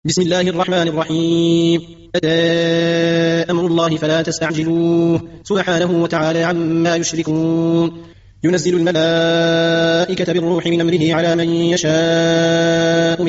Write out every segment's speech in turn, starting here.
بسم الله الرحمن الرحيم. أتى أمر الله فلا تستعجلوه سبحانه وتعالى عما يشركون. ينزل الملائكة بالروح من أمره على من يشاء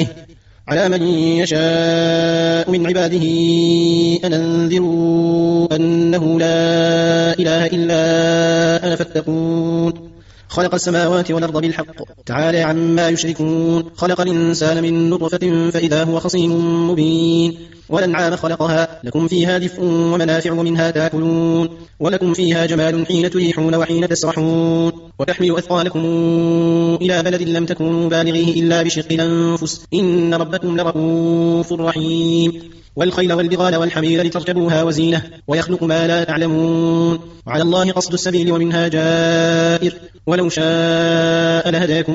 من عباده أن أنذروا أنه لا إله إلا أنا فاتقون. خلق السماوات والأرض بالحق تعالى عما يشركون. خلق الإنسان من نطفة فإذا هو خصيم مبين. والأنعام خلقها لكم فيها دفء ومنافع ومنها تأكلون. ولكم فيها جمال حين تريحون وحين تسرحون. وتحمل أثقالكم إلى بلد لم تكونوا بالغيه إلا بشق الأنفس إن ربكم لرؤوف رحيم. والخيل والبغال والحمير لتركبوها وزينة ويخلق ما لا تعلمون. وعلى الله قصد السبيل ومنها جائر ولو شاء لهداكم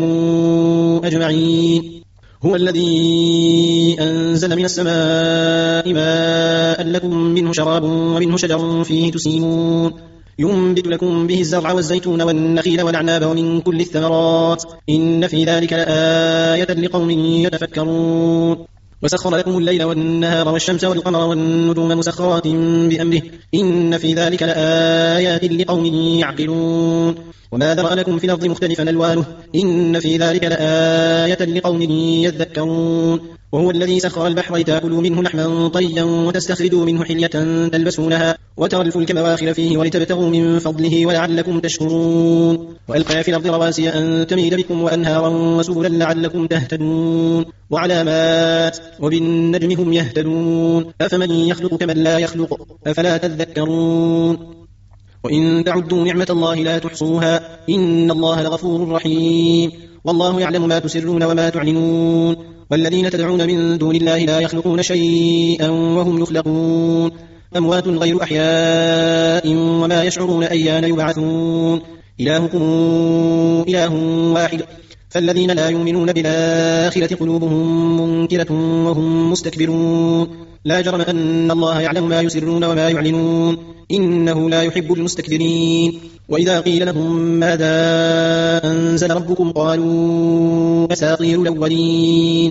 أجمعين. هو الذي أنزل من السماء ماء لكم منه شراب ومنه شجر فيه تسيمون. ينبت لكم به الزرع والزيتون والنخيل والأعناب ومن كل الثمرات إن في ذلك لآية لقوم يتفكرون. وسخر لكم الليل والنهار والشمس والقمر والنجوم مسخرات بأمره إن في ذلك لآيات لقوم يعقلون. وما ذرأ لكم في الأرض مختلفا ألوانه إن في ذلك لآية لقوم يذكرون. وهو الذي سخر البحر لتأكلوا منه لحما طريا وتستخرجوا منه حلية تلبسونها وترى الفلك مواخر فيه ولتبتغوا من فضله ولعلكم تشكرون. وألقى في الأرض رواسي أن تميد بكم وأنهارا وسبلا لعلكم تهتدون. وعلامات وبالنجم هم يهتدون. أفمن يخلق كمن لا يخلق أفلا تذكرون. وإن تعدوا نعمة الله لا تحصوها إن الله لغفور رحيم. والله يعلم ما تسرون وما تعلنون. والذين تدعون من دون الله لا يخلقون شيئا وهم يخلقون. أموات غير أحياء وما يشعرون أيان يبعثون. إلهكم إله واحد فالذين لا يؤمنون بالآخرة قلوبهم منكرة وهم مستكبرون. لا جرم أن الله يعلم ما يسرون وما يعلنون إنه لا يحب المستكبرين. وإذا قيل لهم ماذا أنزل ربكم قالوا أساطير الأولين.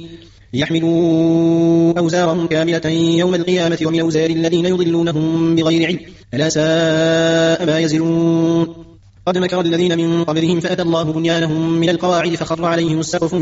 يحملوا أوزارهم كاملة يوم القيامة ومن أوزار الذين يضلونهم بغير علم ألا ساء ما يزرون. قد مكر الذين من قبلهم فأتى الله بنيانهم من القواعد فخر عليهم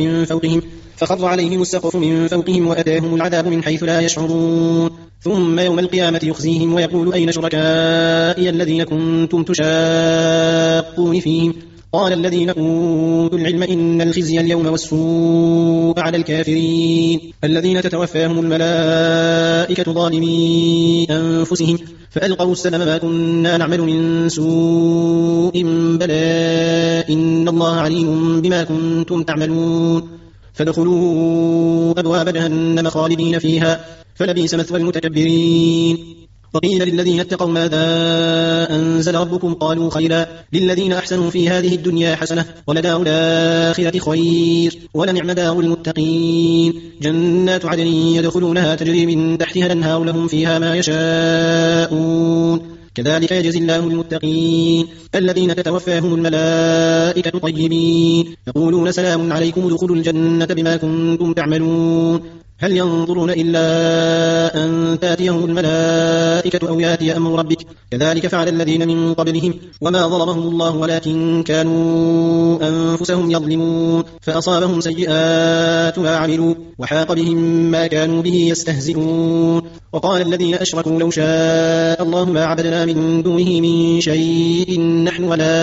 السقف من فوقهم وأتاهم العذاب من حيث لا يشعرون. ثم يوم القيامة يخزيهم ويقول أين شركائي الذين كنتم تشاقون فيهم قال الذين أوتوا العلم إن الخزي اليوم والسوء على الكافرين الذين تتوفاهم الملائكة ظالمي أنفسهم فألقوا السلم ما كنا نعمل من سوء بلى إن الله عليم بما كنتم تعملون. فادخلوا أبواب جهنم خالدين فيها فلبئس مثوى المتكبرين. وقيل للذين اتقوا ماذا أنزل ربكم قالوا خيرا للذين أحسنوا في هذه الدنيا حسنة ولدار الآخرة خير ولنعم دار المتقين. جنات عدن يدخلونها تجري من تحتها الأنهار لهم فيها ما يشاءون كذلك يجزي الله المتقين الذين تتوفاهم الملائكة طيبين يقولون سلام عليكم ادخلوا الجنة بما كنتم تعملون. هل ينظرون إلا أن تأتيهم الملائكة أو يأتي أمر ربك كذلك فعل الذين من قبلهم وما ظلمهم الله ولكن كانوا أنفسهم يظلمون. فأصابهم سيئات ما عملوا وحاق بهم ما كانوا به يستهزئون. وقال الذين أشركوا لو شاء الله ما عبدنا من دونه من شيء نحن ولا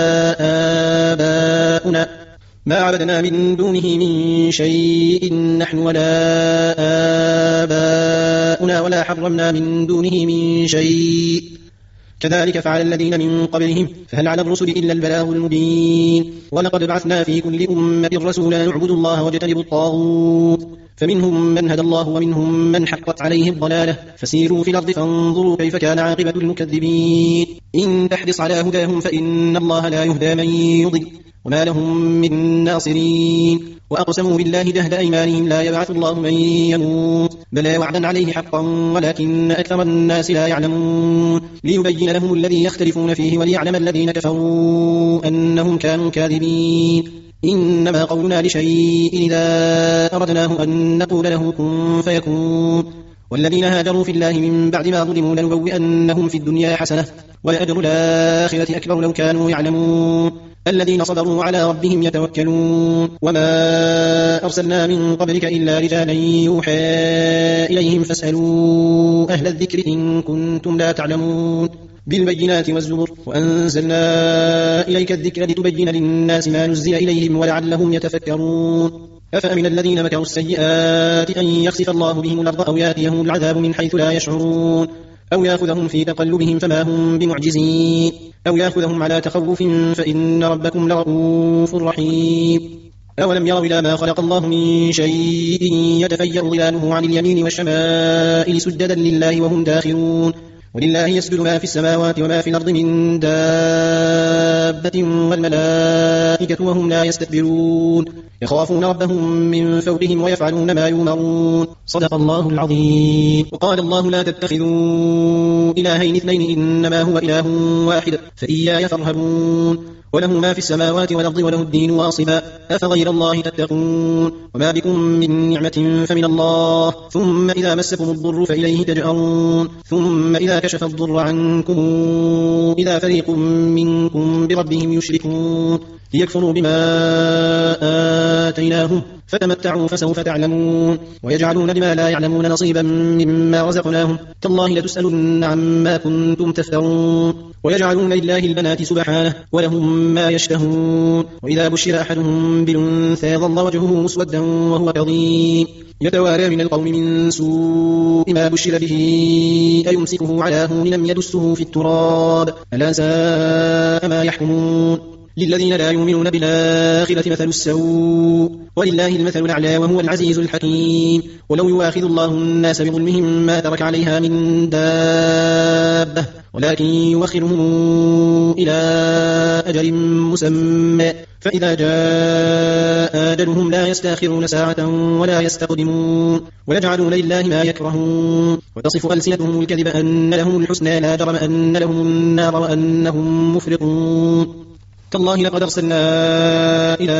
آباؤنا ولا حرمنا من دونه من شيء كذلك فعل الذين من قبلهم فهل على الرسل إلا البلاغ المبين. ولقد بعثنا في كل أمة رسولا نعبد الله واجتنبوا الطاغوت فمنهم من هدى الله ومنهم من حقت عليه الضلالة فسيروا في الأرض فانظروا كيف كان عاقبة المكذبين. إن تحرص على هداهم فإن الله لا يهدى من يضل وما لهم من ناصرين. وأقسموا بالله جهد أيمانهم لا يبعث الله من يموت بلى وعدا عليه حقا ولكن أكثر الناس لا يعلمون. ليبين لهم الذي يختلفون فيه وليعلم الذين كفروا أنهم كانوا كاذبين. إنما قولنا لشيء إذا أردناه أن نقول له كن فيكون. والذين هاجروا في الله من بعد ما ظلموا لنبوئنهم في الدنيا حسنة ولأجر الآخرة أكبر لو كانوا يعلمون. الذين صبروا على ربهم يتوكلون. وما أرسلنا من قبلك إلا رجالا يوحى إليهم فاسألوا أهل الذكر إن كنتم لا تعلمون. بالبينات والزبر وأنزلنا إليك الذكر لتبين للناس ما نزل إليهم ولعلهم يتفكرون. أفأمن الذين مكروا السيئات أن يخسف الله بهم الأرض أو يأتيهم العذاب من حيث لا يشعرون أو يأخذهم في تقلبهم فما هم بمعجزين أو يأخذهم على تخوف فإن ربكم لرؤوف رحيم. أولم يروا إلى ما خلق الله من شيء يتفيأ ظلاله عن اليمين والشمائل سجدا لله وهم داخرون. ولله يسجد ما في السماوات وما في الأرض من دابة والملائكة وهم لا يستكبرون يخافون ربهم من فوقهم ويفعلون ما يؤمرون. صدق الله العظيم. وقال الله لا تتخذوا إلهين اثنين إنما هو إله واحد فإياي فارهبون. وله ما في السماوات والأرض وله الدين واصبا أفغير الله تتقون. وما بكم من نعمة فمن الله ثم إذا مسكم الضر فإليه تجأرون. ثم إذا كشف الضر عنكم إذا فريق منكم بربهم يشركون ليكفروا بما آتيناهم فتمتعوا فسوف تعلمون. ويجعلون لما لا يعلمون نصيبا مما رزقناهم تالله لتسألن عما كنتم تفترون. ويجعلون لله البنات سبحانه ولهم ما يشتهون. وإذا بشر أحدهم بالأنثى ظل وجهه مسودا وهو كظيم يتوارى من القوم من سوء ما بشر به أيمسكه على هون لم يدسه في التراب ألا ساء ما يحكمون. للذين لا يؤمنون بالآخرة مثل السوء ولله المثل الأعلى وهو العزيز الحكيم. ولو يؤاخذ الله الناس بظلمهم ما ترك عليها من دابة ولكن يؤخرهم إلى أجل مسمى فإذا جاء أجلهم لا يستأخرون ساعة ولا يستقدمون. ويجعلون لله ما يكرهون وتصف ألسنتهم الكذب أن لهم الحسنى لا جرم أن لهم النار وأنهم مفرطون. تالله لقد أرسلنا إلى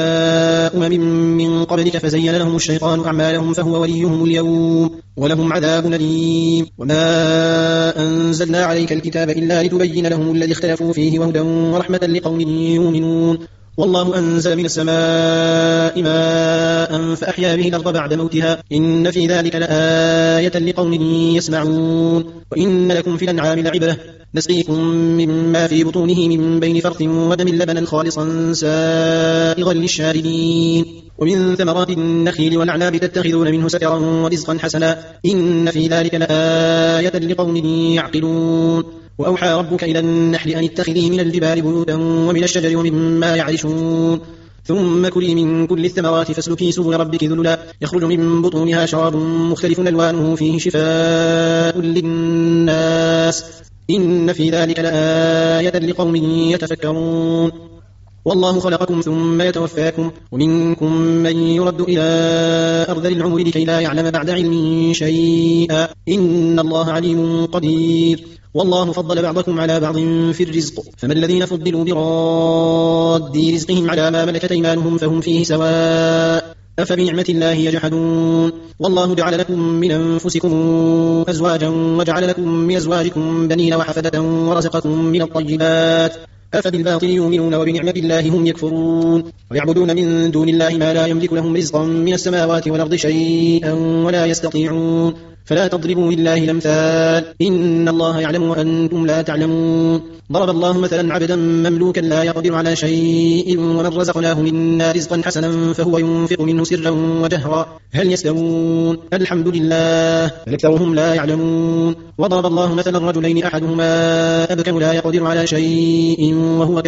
من قبلك فزين لهم الشيطان أعمالهم فهو وليهم اليوم ولهم عذاب أليم. وما أنزلنا عليك الكتاب إلا لتبين لهم الذي اختلفوا فيه وهدى ورحمة لقوم يؤمنون. والله أنزل من السماء ماء فأحيا به الأرض بعد موتها إن في ذلك لآية لقوم يسمعون. وإن لكم في الأنعام لعبرة نسقيكم مما في بطونه من بين فرث ودم لبنا خالصا سائغا للشاربين. ومن ثمرات النخيل والأعناب تتخذون منه سكرا ورزقا حسنا إن في ذلك لآية لقوم يعقلون. وأوحى ربك إلى النحل أن اتخذي من الجبال بيوتا ومن الشجر ومما يعرشون ثم كلي من كل الثمرات فاسلكي سبل ربك ذللا يخرج من بطونها شراب مختلف ألوانه فيه شفاء للناس إن في ذلك لآية لقوم يتفكرون. والله خلقكم ثم يتوفاكم ومنكم من يرد إلى أرذل العمر لكي لا يعلم بعد علم شيئا إن الله عليم قدير. والله فضل بعضكم على بعض في الرزق فما الذين فضلوا براد رزقهم على ما ملكت أيمانهم فهم فيه سواء أفبنعمة الله يجحدون. والله جعل لكم من أنفسكم أزواجا وجعل لكم من أزواجكم بنين وحفدة ورزقكم من الطيبات أفبالباطل يؤمنون وبنعمة الله هم يكفرون. ويعبدون من دون الله ما لا يملك لهم رزقا من السماوات والأرض شيئا ولا يستطيعون فلا تضربوا لله الأمثال إن الله يعلم وأنتم لا تعلمون. ضرب الله مثلا عبدا مملوكا لا يقدر على شيء ومن رزقناه منا رزقا حسنا فهو ينفق منه سرا وجهرا هل يستوون الحمد لله بل أكثرهم لا يعلمون. وضرب الله مثلا رجلين أحدهما أبكم لا يقدر على شيء وهو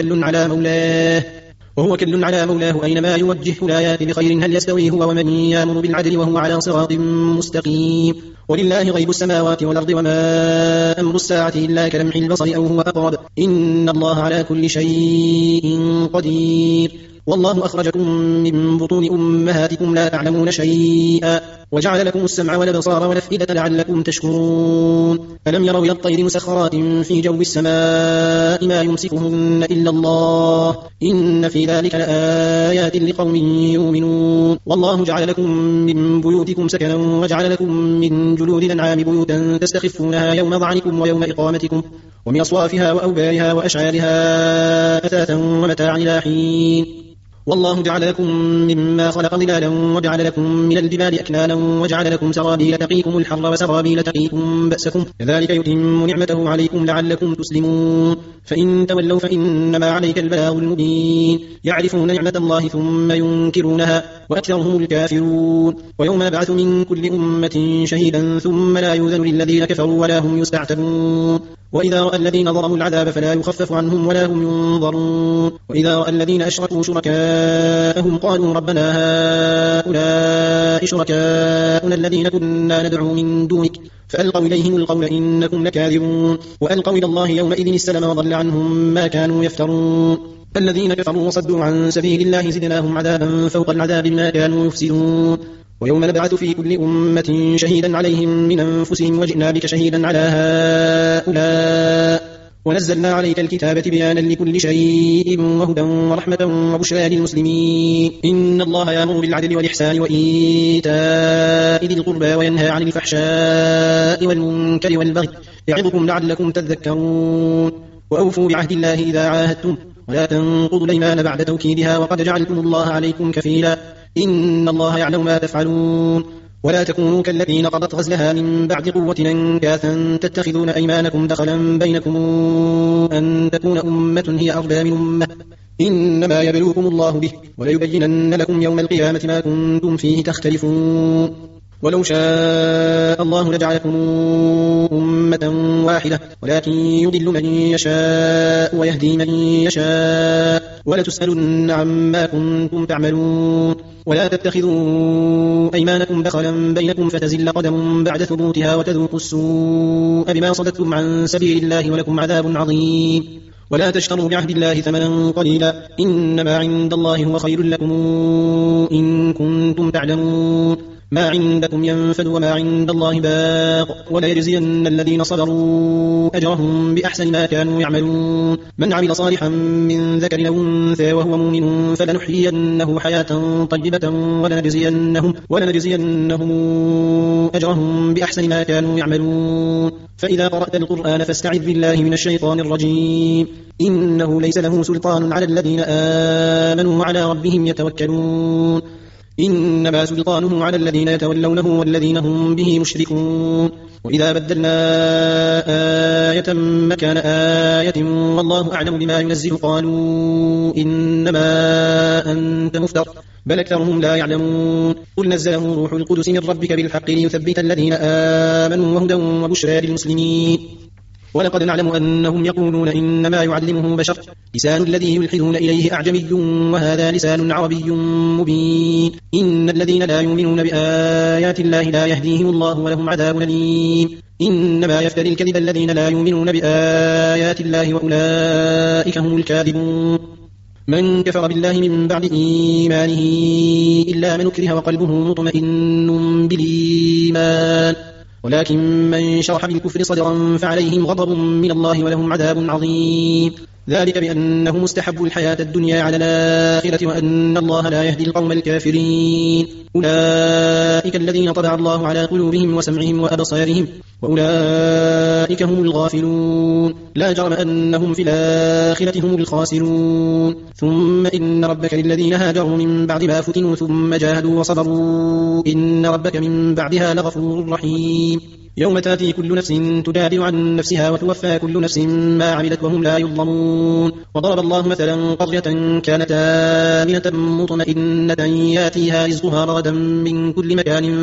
كل على مولاه أينما يوجهه لا يأتي بخير هل يستوي هو ومن يأمر بالعدل وهو على صراط مستقيم. ولله غيب السماوات والأرض وما أمر الساعة إلا كلمح البصر أو هو أقرب إن الله على كل شيء قدير. والله أخرجكم من بطون أمهاتكم لا تعلمون شيئا وجعل لكم السمع والأبصار والأفئدة لعلكم تشكرون ألم يروا إلى الطير مسخرات في جو السماء ما يمسكهن إلا الله إن في ذلك لآيات لقوم يؤمنون والله جعل لكم من بيوتكم سكنا وجعل لكم من جلود الأنعام بيوتا تستخفونها يوم ظعنكم ويوم إقامتكم ومن أصوافها وأوبارها وأشعارها أثاثا ومتاعا إلى حين والله جعل لكم مما خلق ظلالا وجعل لكم من الجبال أكنانا وجعل لكم سرابيل تقيكم الحر وسرابيل تقيكم بأسكم كذلك يتم نعمته عليكم لعلكم تسلمون فإن تولوا فإنما عليك البلاغ المبين يعرفون نعمة الله ثم ينكرونها وأكثرهم الكافرون ويوم يبعث من كل أمة شهيدا ثم لا يؤذن للذين كفروا ولا هم يستعتبون وإذا رأى الذين ظلموا العذاب فلا يخفف عنهم ولا هم ينظرون وإذا رأى الذين أشركوا شركاءهم قالوا ربنا هؤلاء شركاؤنا الذين كنا ندعو من دونك فألقوا إليهم القول إنكم لكاذبون وألقوا إلى الله يومئذ السلم وضل عنهم ما كانوا يفترون الذين كفروا وصدوا عن سبيل الله زدناهم عذابا فوق العذاب بما كانوا يفسدون ويوم نبعث في كل أمة شهيدا عليهم من أنفسهم وجئنا بك شهيدا على هؤلاء ونزلنا عليك الكتاب بيانا لكل شيء وهدى ورحمة وبشرى للمسلمين إن الله يأمر بالعدل والإحسان وإيتاء ذي القربى وينهى عن الفحشاء والمنكر والبغي يعظكم لعلكم تذكرون وأوفوا بعهد الله إذا عاهدتم ولا تنقضوا الأيمان بعد توكيدها وقد جعلتم الله عليكم كفيلا إن الله يعلم ما تفعلون ولا تكونوا كالذين قضت غزلها من بعد قوة أنكاثا تتخذون أيمانكم دخلا بينكم أن تكون أمة هي أربى من أمة إنما يبلوكم الله به وليبينن لكم يوم القيامة ما كنتم فيه تختلفون ولو شاء الله لجعلكم أمة واحدة ولكن يضل من يشاء ويهدي من يشاء ولتسألن عما كنتم تعملون ولا تتخذوا أيمانكم دخلا بينكم فتزل قدم بعد ثبوتها وتذوقوا السوء بما صددتم عن سبيل الله ولكم عذاب عظيم ولا تشتروا بعهد الله ثمنا قليلا إنما عند الله هو خير لكم إن كنتم تعلمون ما عندكم ينفد وما عند الله باق وليجزين الذين صبروا أجرهم بأحسن ما كانوا يعملون من عمل صالحا من ذكر أو أنثى وهو مؤمن فلنحيينه حياة طيبة ولنجزينهم أجرهم بأحسن ما كانوا يعملون فإذا قرأت القرآن فاستعذ بالله من الشيطان الرجيم إنه ليس له سلطان على الذين آمنوا وعلى ربهم يتوكلون إنما سلطانه على الذين يتولونه والذين هم به مشركون وإذا بدلنا آية مكان آية والله أعلم بما ينزل قالوا إنما أنت مفتر بل أكثرهم لا يعلمون قل نزله روح القدس من ربك بالحق ليثبت الذين آمنوا وهدى وبشرى للمسلمين ولقد نعلم أنهم يقولون إنما يعلمه بشر لسان الذي يلحدون إليه أعجمي وهذا لسان عربي مبين إن الذين لا يؤمنون بآيات الله لا يهديهم الله ولهم عذاب أليم إنما يفتري الكذب الذين لا يؤمنون بآيات الله وأولئك هم الكاذبون من كفر بالله من بعد إيمانه إلا من أكره وقلبه مطمئن بالإيمان ولكن من شرح بالكفر صدرا فعليهم غضب من الله ولهم عذاب عظيم ذلك بأنهم استحبوا الحياة الدنيا على الآخرة وأن الله لا يهدي القوم الكافرين أولئك الذين طبع الله على قلوبهم وسمعهم وأبصارهم وأولئك هم الغافلون لا جرم أنهم في الآخرة هم الخاسرون ثم إن ربك للذين هاجروا من بعد ما فتنوا ثم جاهدوا وصبروا إن ربك من بعدها لغفور رحيم يوم تأتي كل نفس تجادل عن نفسها وتوفى كل نفس ما عملت وهم لا يظلمون وضرب الله مثلا قرية كانت آمنة مطمئنة ياتيها رزقها رغدا من كل مكان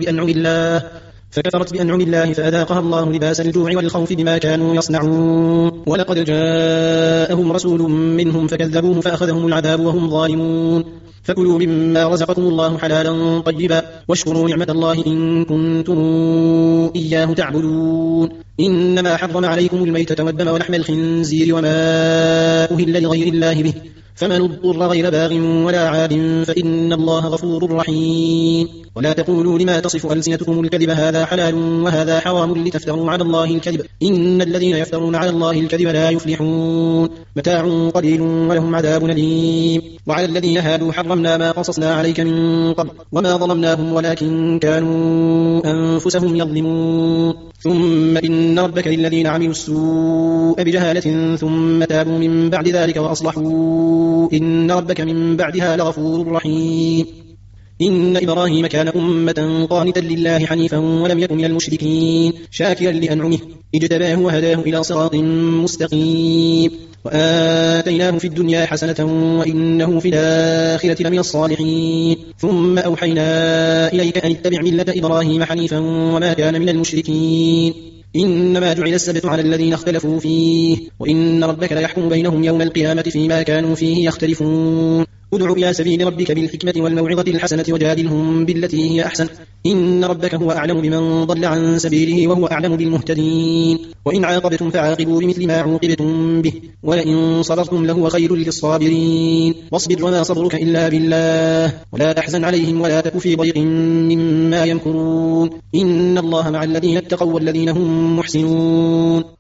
فكفرت بأنعم الله فأذاقها الله لباس الجوع والخوف بما كانوا يصنعون ولقد جاءهم رسول منهم فكذبوه فأخذهم العذاب وهم ظالمون فكلوا مما رزقكم الله حلالا طيبا واشكروا نعمة الله إن كنتم إياه تعبدون إنما حرم عليكم الميتة والدم ولحم الخنزير وما أهل لغير الله به فمن اضطر غير باغ ولا عاد فإن الله غفور رحيم. ولا تقولوا لما تصف ألسنتكم الكذب هذا حلال وهذا حرام لتفتروا على الله الكذب إن الذين يفترون على الله الكذب لا يفلحون. متاع قليل ولهم عذاب أليم. وعلى الذين هادوا حرمنا ما قصصنا عليك من قبل وما ظلمناهم ولكن كانوا أنفسهم يظلمون. ثم إن ربك للذين عملوا السوء بجهالة ثم تابوا من بعد ذلك وأصلحوا إن ربك من بعدها لغفور رحيم. إن إبراهيم كان أمة قانتا لله حنيفا ولم يكن من المشركين شاكرا لأنعمه اجتباه وهداه إلى صراط مستقيم. وآتيناه في الدنيا حسنة وإنه في الآخرة لمن الصالحين. ثم أوحينا إليك أن اتبع ملة إبراهيم حنيفا وما كان من المشركين. إنما جعل السبت على الذين اختلفوا فيه وإن ربك ليحكم بينهم يوم القيامة فيما كانوا فيه يختلفون. ادع إلى سبيل ربك بالحكمة والموعظة الحسنة وجادلهم بالتي هي أحسن إن ربك هو أعلم بمن ضل عن سبيله وهو أعلم بالمهتدين. وإن عاقبتم فعاقبوا بمثل ما عوقبتم به ولئن صبرتم لهو خير للصابرين. واصبر وما صبرك إلا بالله ولا تحزن عليهم ولا تك في ضيق مما يمكرون إن الله مع الذين اتقوا والذين هم محسنون.